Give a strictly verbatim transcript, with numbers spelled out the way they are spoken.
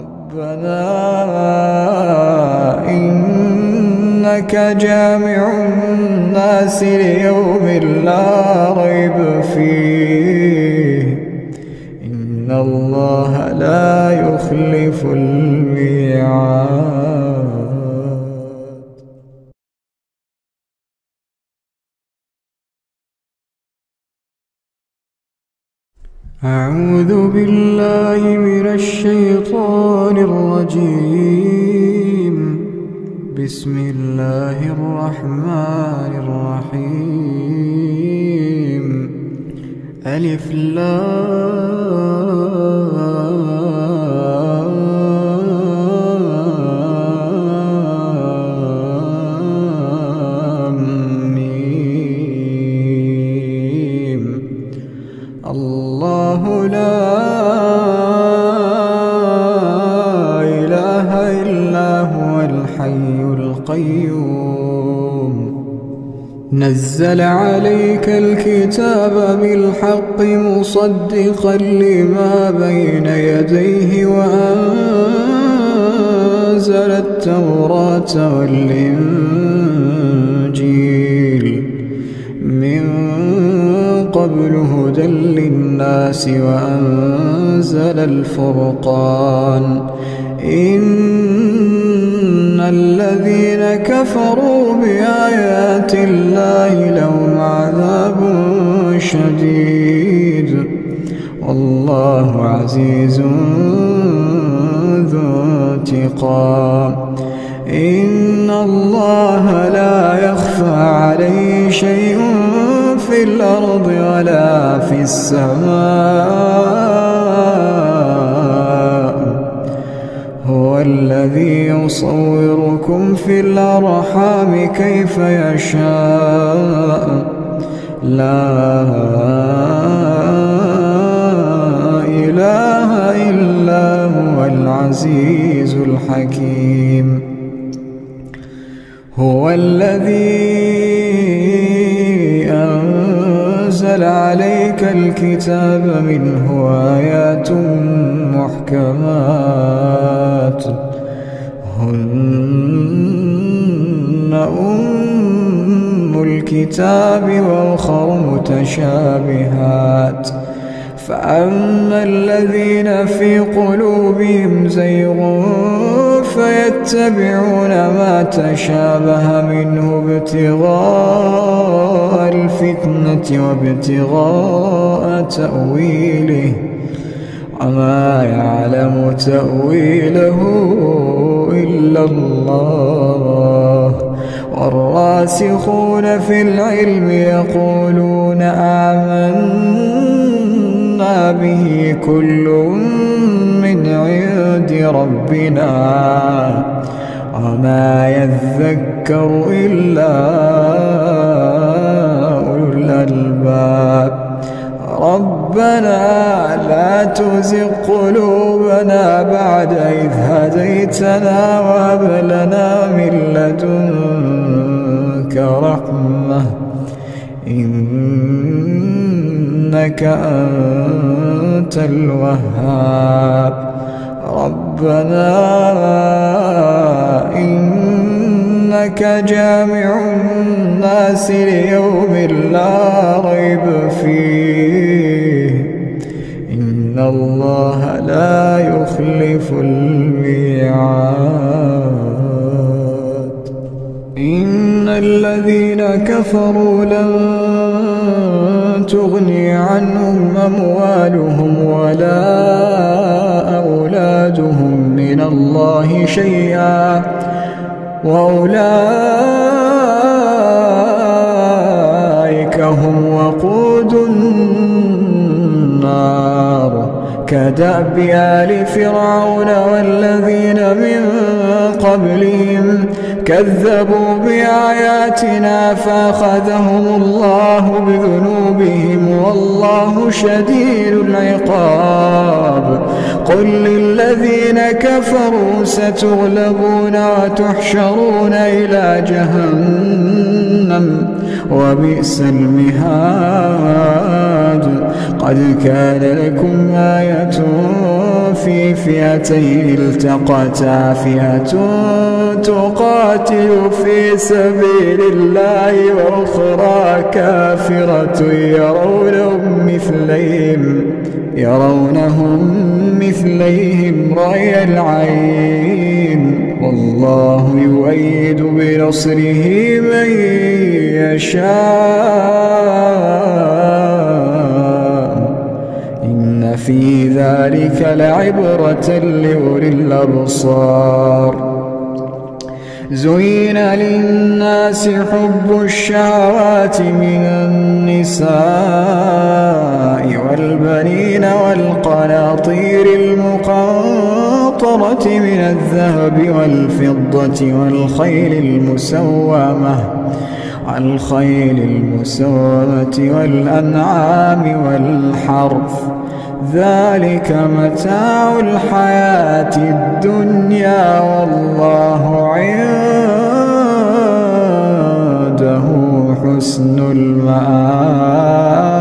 ربنا إنك جامع الناس ليوم لا ريب فيه إن الله لا يخلف الميعاد. أعوذ بالله من الشيطان الرجيم. بسم الله الرحمن الرحيم. ألف لام ميم. الله لا إله إلا هو الحي القيوم. نزل عليك الكتاب بالحق مصدقا لما بين يديه وأنزل التوراة والإنجيل من قبل هدى للناس وأنزل الفرقان. إن الذين كفروا بآيات الله لهم عذاب شديد والله عزيز ذو انتقام. إن الله لا يخفى عليه شيء في الأرض ولا في السماء. هو الذي يصوركم في الأرحام كيف يشاء لا إله إلا هو العزيز الحكيم. هو الذي أنزل عليك الكتاب منه آيات محكمات هن أم الكتاب وأخر متشابهات. فأما الذين في قلوبهم زيغ فيتبعون ما تشابه منه ابتغاء الفتنة وابتغاء تأويله وما يعلم تأويله إلا الله. والراسخون في العلم يقولون آمنا به كل من عند ربنا وما يذكر إلا أولو الألباب. ربنا لا تزغ قلوبنا بعد إذ هديتنا وهب لنا من لدنك رحمة إنك أنت الوهاب. ربنا إنك جامع الناس ليوم لا ريب فيه إن الله لا يخلف الميعاد. إن الذين كفروا لن تغني عنهم أموالهم ولا أولادهم من الله شيئا وأولئك هم وقود النار. كدأب آل فرعون والذين من قبلهم كذبوا بآياتنا فأخذهم الله بذنوبهم والله شديد العقاب. قل للذين كفروا ستغلبون وتحشرون إلى جهنم وبئس المهاد. قد كان لكم آية في فئتين التقتا فئة تقاتل في سبيل الله وأخرى كافرة يرونهم مثليهم يرونهم مثليهم رأي العين والله يؤيد بنصره من يشاء إن في ذلك لعبرة لأولي الأبصار. زين للناس حب الشهوات من النساء والبنين والقناطير المقنطرة من الذهب والفضة والخيل المسومة والخيل المسومة والأنعام والحرث ذلك متاع الحياة الدنيا والله عنده حسن المآب.